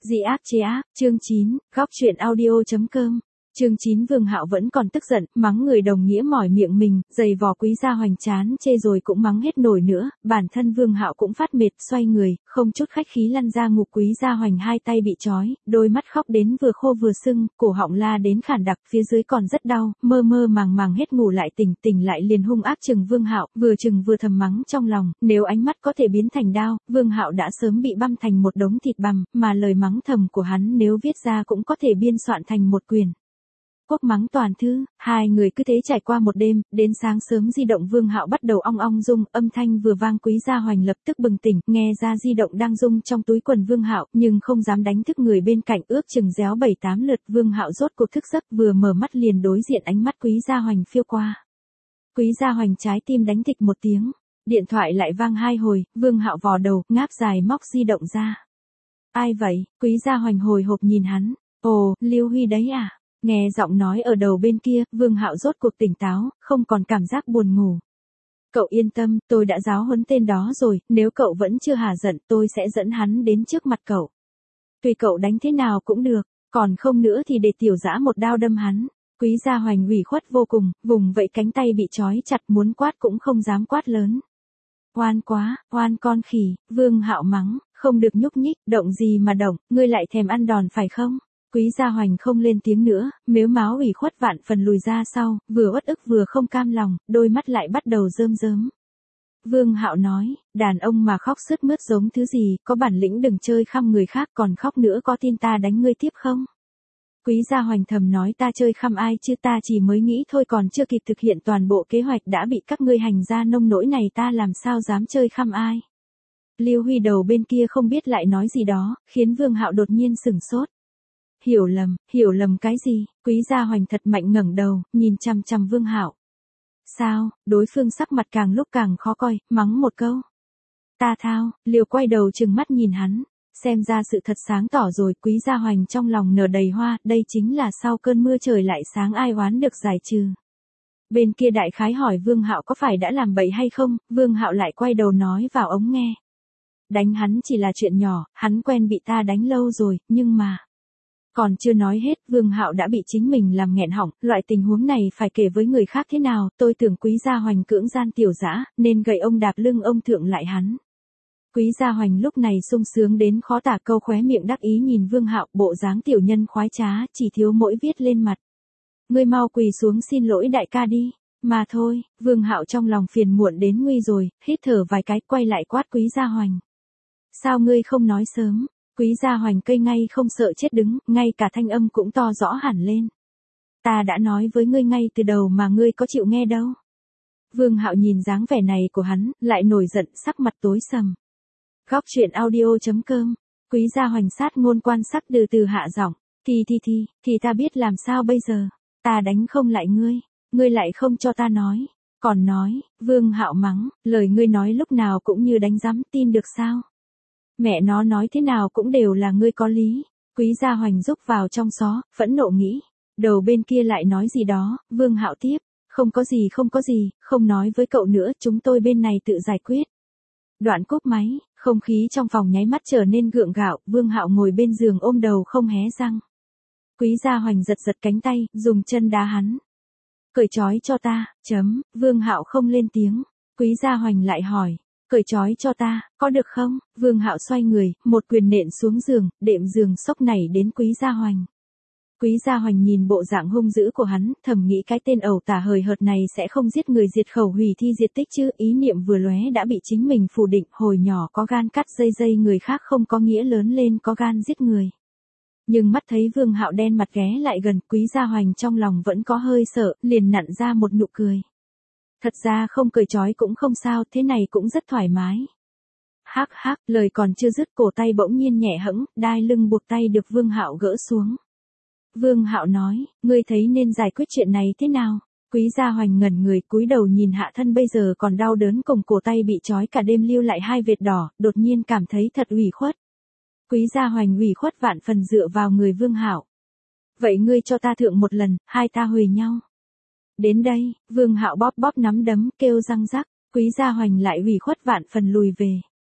Dị ác chế ác, chương 9, góc truyện audio.com. Chương 9 Vương Hạo vẫn còn tức giận, mắng người đồng nghĩa mỏi miệng mình, giày vò Quý Gia Hoành chán chê rồi cũng mắng hết nổi nữa, bản thân Vương Hạo cũng phát mệt, xoay người, không chút khách khí lăn ra ngục Quý Gia Hoành hai tay bị trói, đôi mắt khóc đến vừa khô vừa sưng, cổ họng la đến khản đặc, phía dưới còn rất đau, mơ mơ màng màng hết ngủ lại tỉnh lại liền hung ác chừng Vương Hạo, vừa chừng vừa thầm mắng trong lòng, nếu ánh mắt có thể biến thành đao, Vương Hạo đã sớm bị băm thành một đống thịt bằm, mà lời mắng thầm của hắn nếu viết ra cũng có thể biên soạn thành một quyển. Quốc mắng toàn thư, hai người cứ thế trải qua một đêm, đến sáng sớm di động Vương Hạo bắt đầu ong ong rung, âm thanh vừa vang Quý Gia Hoành lập tức bừng tỉnh, nghe ra di động đang rung trong túi quần Vương Hạo, nhưng không dám đánh thức người bên cạnh, ước chừng réo 7-8 lượt, Vương Hạo rốt cuộc thức giấc, vừa mở mắt liền đối diện ánh mắt Quý Gia Hoành phiêu qua. Quý Gia Hoành trái tim đánh thịch một tiếng, điện thoại lại vang hai hồi, Vương Hạo vò đầu, ngáp dài móc di động ra. Ai vậy? Quý Gia Hoành hồi hộp nhìn hắn. Ồ, Lưu Huy đấy à? Nghe giọng nói ở đầu bên kia, Vương Hạo rốt cuộc tỉnh táo, không còn cảm giác buồn ngủ. Cậu yên tâm, tôi đã giáo huấn tên đó rồi, nếu cậu vẫn chưa hả giận, tôi sẽ dẫn hắn đến trước mặt cậu. Tùy cậu đánh thế nào cũng được, còn không nữa thì để tiểu dã một đao đâm hắn. Quý Gia Hoành ủy khuất vô cùng, vùng vẫy cánh tay bị trói chặt, muốn quát cũng không dám quát lớn. Oan quá, oan con khỉ, Vương Hạo mắng, không được nhúc nhích, động gì mà động, ngươi lại thèm ăn đòn phải không? Quý Gia Hoành không lên tiếng nữa, mếu máo ủy khuất vạn phần lùi ra sau, vừa uất ức vừa không cam lòng, đôi mắt lại bắt đầu rơm rớm. Vương Hạo nói, đàn ông mà khóc sướt mướt giống thứ gì, có bản lĩnh đừng chơi khăm người khác, còn khóc nữa có tin ta đánh ngươi tiếp không? Quý Gia Hoành thầm nói, ta chơi khăm ai chứ, ta chỉ mới nghĩ thôi, còn chưa kịp thực hiện toàn bộ kế hoạch đã bị các ngươi hành ra nông nỗi này, ta làm sao dám chơi khăm ai? Lưu Huy đầu bên kia không biết lại nói gì đó, khiến Vương Hạo đột nhiên sửng sốt. Hiểu lầm cái gì? Quý Gia Hoành thật mạnh ngẩng đầu, nhìn chằm chằm Vương Hạo. Sao? Đối phương sắc mặt càng lúc càng khó coi, mắng một câu. Ta thao, Liều quay đầu trừng mắt nhìn hắn, xem ra sự thật sáng tỏ rồi, Quý Gia Hoành trong lòng nở đầy hoa, đây chính là sau cơn mưa trời lại sáng, ai oán được giải trừ. Bên kia đại khái hỏi Vương Hạo có phải đã làm bậy hay không, Vương Hạo lại quay đầu nói vào ống nghe. Đánh hắn chỉ là chuyện nhỏ, hắn quen bị ta đánh lâu rồi, nhưng mà... Còn chưa nói hết, Vương Hạo đã bị chính mình làm nghẹn họng, loại tình huống này phải kể với người khác thế nào, tôi tưởng Quý Gia Hoành cưỡng gian tiểu dã, nên gậy ông đạp lưng ông thượng lại hắn. Quý Gia Hoành lúc này sung sướng đến khó tả, câu khóe miệng đắc ý nhìn Vương Hạo, bộ dáng tiểu nhân khoái trá, chỉ thiếu mỗi viết lên mặt. Ngươi mau quỳ xuống xin lỗi đại ca đi, mà thôi, Vương Hạo trong lòng phiền muộn đến nguy rồi, hít thở vài cái, quay lại quát Quý Gia Hoành. Sao ngươi không nói sớm? Quý Gia Hoành cây ngay không sợ chết đứng, ngay cả thanh âm cũng to rõ hẳn lên. Ta đã nói với ngươi ngay từ đầu mà ngươi có chịu nghe đâu. Vương Hạo nhìn dáng vẻ này của hắn, lại nổi giận, sắc mặt tối sầm. Góc truyện audio.com. Quý Gia Hoành sát ngôn quan sắc từ từ hạ giọng. Thì ta biết làm sao bây giờ. Ta đánh không lại ngươi lại không cho ta nói. Còn nói, Vương Hạo mắng, lời ngươi nói lúc nào cũng như đánh rắm, tin được sao? Mẹ nó nói thế nào cũng đều là ngươi có lý. Quý Gia Hoành rúc vào trong xó, phẫn nộ nghĩ. Đầu bên kia lại nói gì đó, Vương Hạo tiếp. Không có gì, không nói với cậu nữa, chúng tôi bên này tự giải quyết. Đoạn cúp máy, không khí trong phòng nháy mắt trở nên gượng gạo, Vương Hạo ngồi bên giường ôm đầu không hé răng. Quý Gia Hoành giật cánh tay, dùng chân đá hắn. Cởi trói cho ta, Vương Hạo không lên tiếng. Quý Gia Hoành lại hỏi. Cởi trói cho ta, có được không? Vương Hạo xoay người, một quyền nện xuống giường, đệm giường sốc nảy đến Quý Gia Hoành. Quý Gia Hoành nhìn bộ dạng hung dữ của hắn, thầm nghĩ cái tên ẩu tả hời hợt này sẽ không giết người diệt khẩu hủy thi diệt tích chứ, ý niệm vừa lóe đã bị chính mình phủ định, hồi nhỏ có gan cắt dây người khác không có nghĩa lớn lên có gan giết người. Nhưng mắt thấy Vương Hạo đen mặt ghé lại gần, Quý Gia Hoành trong lòng vẫn có hơi sợ, liền nặn ra một nụ cười. Thật ra không cởi trói cũng không sao, thế này cũng rất thoải mái. Hắc, lời còn chưa dứt, cổ tay bỗng nhiên nhẹ hẫng, đai lưng buộc tay được Vương Hạo gỡ xuống. Vương Hạo nói, ngươi thấy nên giải quyết chuyện này thế nào? Quý Gia Hoành ngẩn người, cúi đầu nhìn hạ thân bây giờ còn đau đớn cùng cổ tay bị trói cả đêm lưu lại hai vệt đỏ, đột nhiên cảm thấy thật ủy khuất. Quý Gia Hoành ủy khuất vạn phần dựa vào người Vương Hạo. Vậy ngươi cho ta thượng một lần, hai ta huề nhau. Đến đây, Vương Hạo bóp nắm đấm, kêu răng rắc, Quý Gia Hoành lại ủy khuất vạn phần lùi về.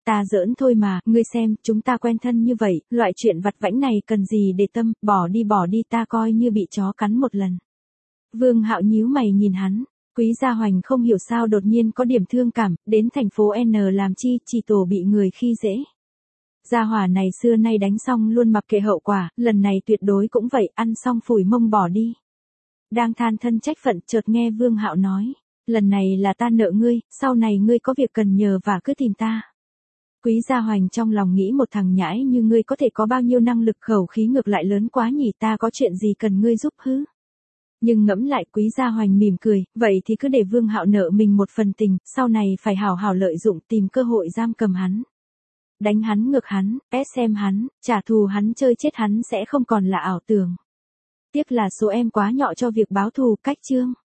ta giỡn thôi mà, ngươi xem, chúng ta quen thân như vậy, loại chuyện vặt vãnh này cần gì để tâm, bỏ đi ta coi như bị chó cắn một lần. Vương Hạo nhíu mày nhìn hắn, Quý Gia Hoành không hiểu sao đột nhiên có điểm thương cảm, đến thành phố N làm chi, chỉ tổ bị người khi dễ. Gia hỏa này xưa nay đánh xong luôn mặc kệ hậu quả, lần này tuyệt đối cũng vậy, ăn xong phủi mông bỏ đi. Đang than thân trách phận, chợt nghe Vương Hạo nói, lần này là ta nợ ngươi, sau này ngươi có việc cần nhờ và cứ tìm ta. Quý Gia Hoành trong lòng nghĩ một thằng nhãi như ngươi có thể có bao nhiêu năng lực, khẩu khí ngược lại lớn quá nhỉ, ta có chuyện gì cần ngươi giúp hứ. Nhưng ngẫm lại, Quý Gia Hoành mỉm cười, vậy thì cứ để Vương Hạo nợ mình một phần tình, sau này phải hảo hảo lợi dụng, tìm cơ hội giam cầm hắn. Đánh hắn ngược hắn, SM hắn, trả thù hắn, chơi chết hắn sẽ không còn là ảo tưởng. Tiếc là số em quá nhỏ cho việc báo thù. Cách chương